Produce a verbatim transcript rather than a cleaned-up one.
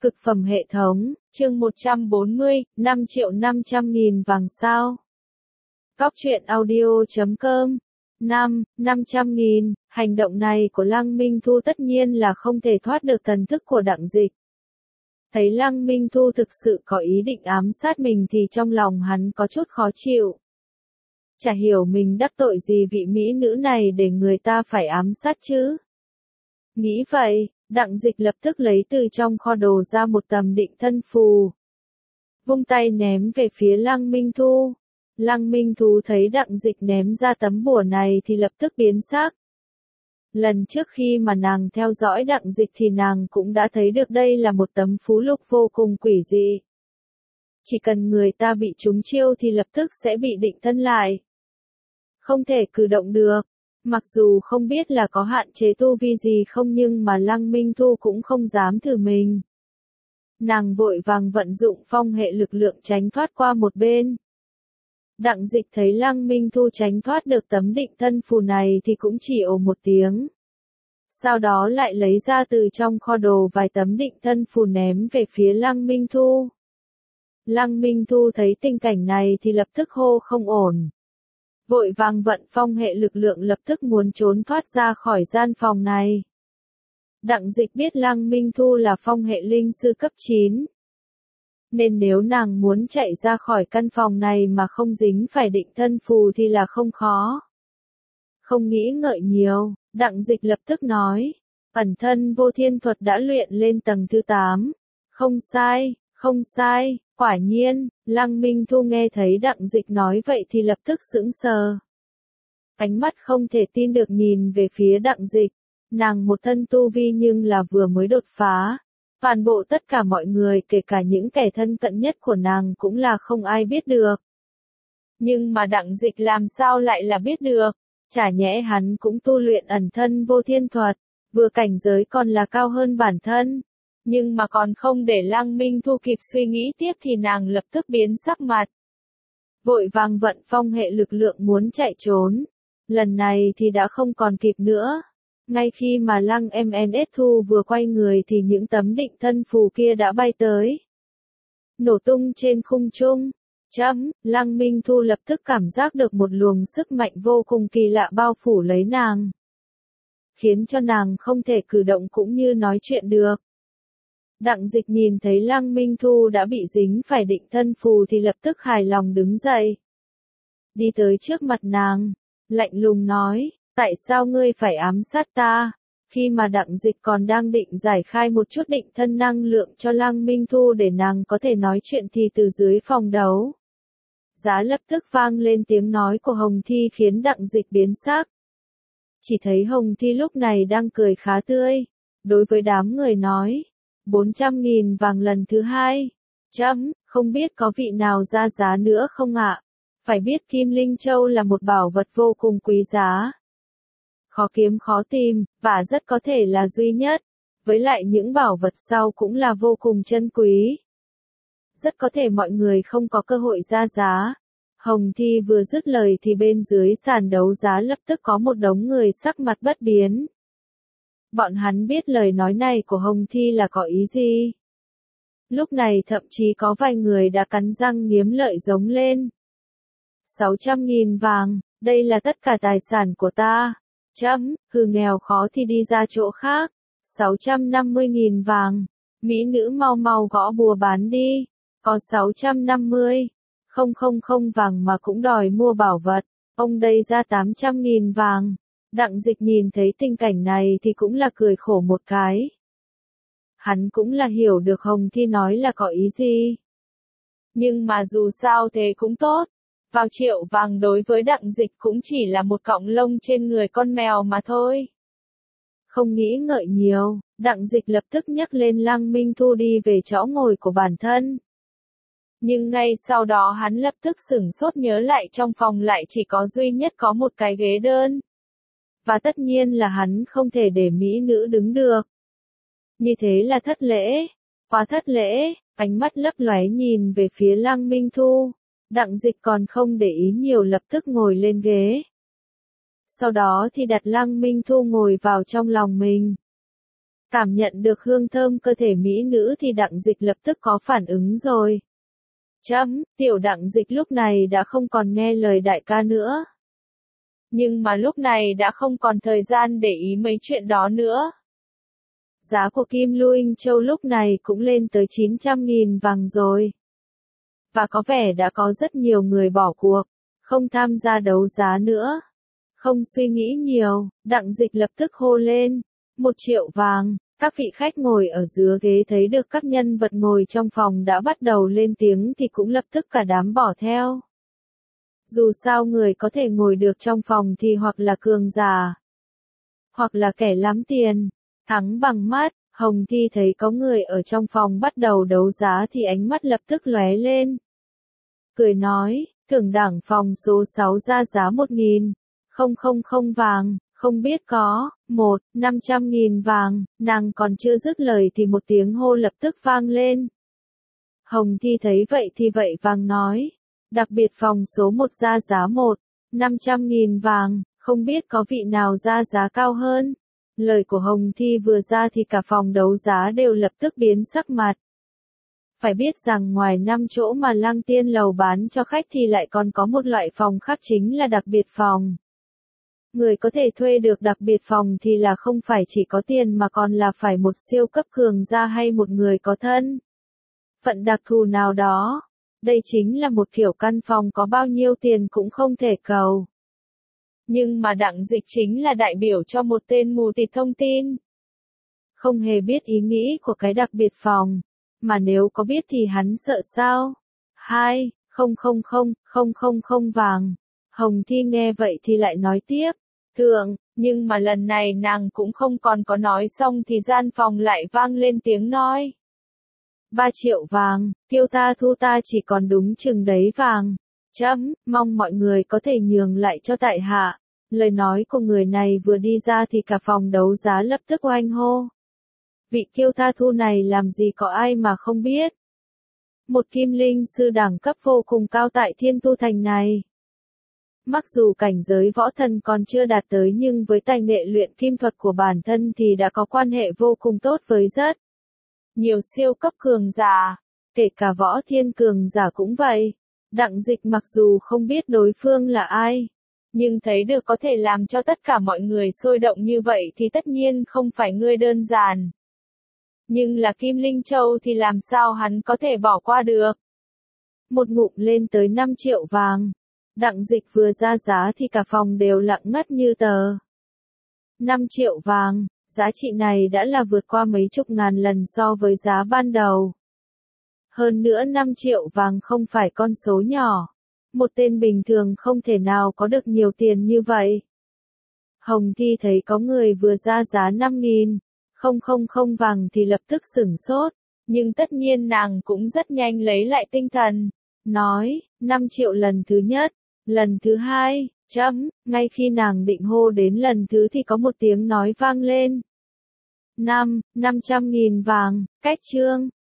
Cực phẩm hệ thống, chương một trăm bốn mươi, năm triệu năm trăm nghìn vàng sao. Cóc truyện audio chấm com. năm, năm trăm nghìn, hành động này của Lăng Minh Thu tất nhiên là không thể thoát được thần thức của Đặng Dịch. Thấy Lăng Minh Thu thực sự có ý định ám sát mình thì trong lòng hắn có chút khó chịu. Chả hiểu mình đắc tội gì vị mỹ nữ này để người ta phải ám sát chứ. Nghĩ vậy, Đặng Dịch lập tức lấy từ trong kho đồ ra một tấm định thân phù. Vung tay ném về phía Lăng Minh Thu. Lăng Minh Thu thấy Đặng Dịch ném ra tấm bùa này thì lập tức biến sắc. Lần trước khi mà nàng theo dõi Đặng Dịch thì nàng cũng đã thấy được đây là một tấm phú lục vô cùng quỷ dị. Chỉ cần người ta bị trúng chiêu thì lập tức sẽ bị định thân lại. Không thể cử động được. Mặc dù không biết là có hạn chế tu vi gì không nhưng mà Lăng Minh Thu cũng không dám thử mình. Nàng vội vàng vận dụng phong hệ lực lượng tránh thoát qua một bên. Đặng Dịch thấy Lăng Minh Thu tránh thoát được tấm định thân phù này thì cũng chỉ ồ một tiếng. Sau đó lại lấy ra từ trong kho đồ vài tấm định thân phù ném về phía Lăng Minh Thu. Lăng Minh Thu thấy tình cảnh này thì lập tức hô không ổn. Vội vàng vận phong hệ lực lượng lập tức muốn trốn thoát ra khỏi gian phòng này. Đặng Dịch biết Lăng Minh Thu là phong hệ linh sư cấp chín. Nên nếu nàng muốn chạy ra khỏi căn phòng này mà không dính phải định thân phù thì là không khó. Không nghĩ ngợi nhiều, Đặng Dịch lập tức nói, ẩn thân vô thiên thuật đã luyện lên tầng thứ tám. Không sai, không sai. Quả nhiên, Lăng Minh Thu nghe thấy Đặng Dịch nói vậy thì lập tức sững sờ. Ánh mắt không thể tin được nhìn về phía Đặng Dịch. Nàng một thân tu vi nhưng là vừa mới đột phá. Toàn bộ tất cả mọi người kể cả những kẻ thân cận nhất của nàng cũng là không ai biết được. Nhưng mà Đặng Dịch làm sao lại là biết được? Chả nhẽ hắn cũng tu luyện ẩn thân vô thiên thuật, vừa cảnh giới còn là cao hơn bản thân. Nhưng mà còn không để Lăng Minh Thu kịp suy nghĩ tiếp thì nàng lập tức biến sắc mặt. Vội vàng vận phong hệ lực lượng muốn chạy trốn. Lần này thì đã không còn kịp nữa. Ngay khi mà Lăng em en ét Thu vừa quay người thì những tấm định thân phù kia đã bay tới. Nổ tung trên khung trung. Chấm, Lăng Minh Thu lập tức cảm giác được một luồng sức mạnh vô cùng kỳ lạ bao phủ lấy nàng. Khiến cho nàng không thể cử động cũng như nói chuyện được. Đặng Dịch nhìn thấy Lăng Minh Thu đã bị dính phải định thân phù thì lập tức hài lòng đứng dậy. Đi tới trước mặt nàng, lạnh lùng nói, tại sao ngươi phải ám sát ta? Khi mà Đặng Dịch còn đang định giải khai một chút định thân năng lượng cho Lăng Minh Thu để nàng có thể nói chuyện thì từ dưới phòng đấu. Giá lập tức vang lên tiếng nói của Hồng Thi khiến Đặng Dịch biến sắc. Chỉ thấy Hồng Thi lúc này đang cười khá tươi. Đối với đám người nói. bốn trăm nghìn vàng lần thứ hai. Chấm, không biết có vị nào ra giá nữa không ạ? Phải biết Kim Linh Châu là một bảo vật vô cùng quý giá. Khó kiếm khó tìm, và rất có thể là duy nhất. Với lại những bảo vật sau cũng là vô cùng chân quý. Rất có thể mọi người không có cơ hội ra giá. Hồng Thi vừa dứt lời thì bên dưới sàn đấu giá lập tức có một đống người sắc mặt bất biến. Bọn hắn biết lời nói này của Hồng Thi là có ý gì. Lúc này thậm chí có vài người đã cắn răng nghiến lợi giống lên. sáu trăm nghìn vàng, đây là tất cả tài sản của ta. Chấm, hừ nghèo khó thì đi ra chỗ khác. sáu trăm năm mươi nghìn vàng, mỹ nữ mau mau gõ bùa bán đi. Có sáu trăm năm mươi, không không không vàng mà cũng đòi mua bảo vật. Ông đây ra tám trăm nghìn vàng. Đặng Dịch nhìn thấy tình cảnh này thì cũng là cười khổ một cái. Hắn cũng là hiểu được Hồng Thi nói là có ý gì. Nhưng mà dù sao thế cũng tốt. Vào triệu vàng đối với Đặng Dịch cũng chỉ là một cọng lông trên người con mèo mà thôi. Không nghĩ ngợi nhiều, Đặng Dịch lập tức nhấc lên Lăng Minh Thu đi về chỗ ngồi của bản thân. Nhưng ngay sau đó hắn lập tức sửng sốt nhớ lại trong phòng lại chỉ có duy nhất có một cái ghế đơn. Và tất nhiên là hắn không thể để mỹ nữ đứng được. Như thế là thất lễ. Quá thất lễ, ánh mắt lấp lóe nhìn về phía Lăng Minh Thu. Đặng Dịch còn không để ý nhiều lập tức ngồi lên ghế. Sau đó thì đặt Lăng Minh Thu ngồi vào trong lòng mình. Cảm nhận được hương thơm cơ thể mỹ nữ thì Đặng Dịch lập tức có phản ứng rồi. Chấm, tiểu Đặng Dịch lúc này đã không còn nghe lời đại ca nữa. Nhưng mà lúc này đã không còn thời gian để ý mấy chuyện đó nữa. Giá của Kim Luinh Châu lúc này cũng lên tới chín trăm nghìn vàng rồi. Và có vẻ đã có rất nhiều người bỏ cuộc, không tham gia đấu giá nữa. Không suy nghĩ nhiều, Đặng Dịch lập tức hô lên, một triệu vàng. Các vị khách ngồi ở dưới ghế thấy được các nhân vật ngồi trong phòng đã bắt đầu lên tiếng thì cũng lập tức cả đám bỏ theo. Dù sao người có thể ngồi được trong phòng thì hoặc là cường giả, hoặc là kẻ lắm tiền, thắng bằng mắt. Hồng Thi thấy có người ở trong phòng bắt đầu đấu giá thì ánh mắt lập tức lóe lên. Cười nói, thưởng đẳng phòng số sáu ra giá một nghìn không trăm vàng, không biết có, một, năm trăm nghìn vàng, nàng còn chưa dứt lời thì một tiếng hô lập tức vang lên. Hồng Thi thấy vậy thì vậy vàng nói, đặc biệt phòng số một ra giá một, năm trăm nghìn vàng, không biết có vị nào ra giá cao hơn. Lời của Hồng Thi vừa ra thì cả phòng đấu giá đều lập tức biến sắc mặt. Phải biết rằng ngoài năm chỗ mà Lăng Tiên Lầu bán cho khách thì lại còn có một loại phòng khác chính là đặc biệt phòng. Người có thể thuê được đặc biệt phòng thì là không phải chỉ có tiền mà còn là phải một siêu cấp cường gia hay một người có thân phận đặc thù nào đó. Đây chính là một kiểu căn phòng có bao nhiêu tiền cũng không thể cầu. Nhưng mà Đặng Dịch chính là đại biểu cho một tên mù tịt thông tin. Không hề biết ý nghĩ của cái đặc biệt phòng. Mà nếu có biết thì hắn sợ sao? Hai, không không không, không không không vàng. Hồng Thi nghe vậy thì lại nói tiếp. Thượng, nhưng mà lần này nàng cũng không còn có nói xong thì gian phòng lại vang lên tiếng nói. Ba triệu vàng, tiêu ta thu ta chỉ còn đúng chừng đấy vàng. Chấm, mong mọi người có thể nhường lại cho tại hạ. Lời nói của người này vừa đi ra thì cả phòng đấu giá lập tức oanh hô. Vị kiêu tha thu này làm gì có ai mà không biết. Một kim linh sư đẳng cấp vô cùng cao tại Thiên Tu Thành này. Mặc dù cảnh giới võ thần còn chưa đạt tới nhưng với tài nghệ luyện kim thuật của bản thân thì đã có quan hệ vô cùng tốt với rất nhiều siêu cấp cường giả, kể cả võ thiên cường giả cũng vậy. Đặng Dịch mặc dù không biết đối phương là ai, nhưng thấy được có thể làm cho tất cả mọi người sôi động như vậy thì tất nhiên không phải người đơn giản. Nhưng là Kim Linh Châu thì làm sao hắn có thể bỏ qua được. Một ngụm lên tới năm triệu vàng. Đặng Dịch vừa ra giá thì cả phòng đều lặng ngắt như tờ. năm triệu vàng, giá trị này đã là vượt qua mấy chục ngàn lần so với giá ban đầu. Hơn nữa năm triệu vàng không phải con số nhỏ. Một tên bình thường không thể nào có được nhiều tiền như vậy. Hồng Thi thấy có người vừa ra giá năm nghìn không trăm vàng thì lập tức sửng sốt. Nhưng tất nhiên nàng cũng rất nhanh lấy lại tinh thần. Nói, năm triệu lần thứ nhất. Lần thứ hai, chấm, ngay khi nàng định hô đến lần thứ thì có một tiếng nói vang lên. Năm, năm trăm nghìn vàng, cách trương.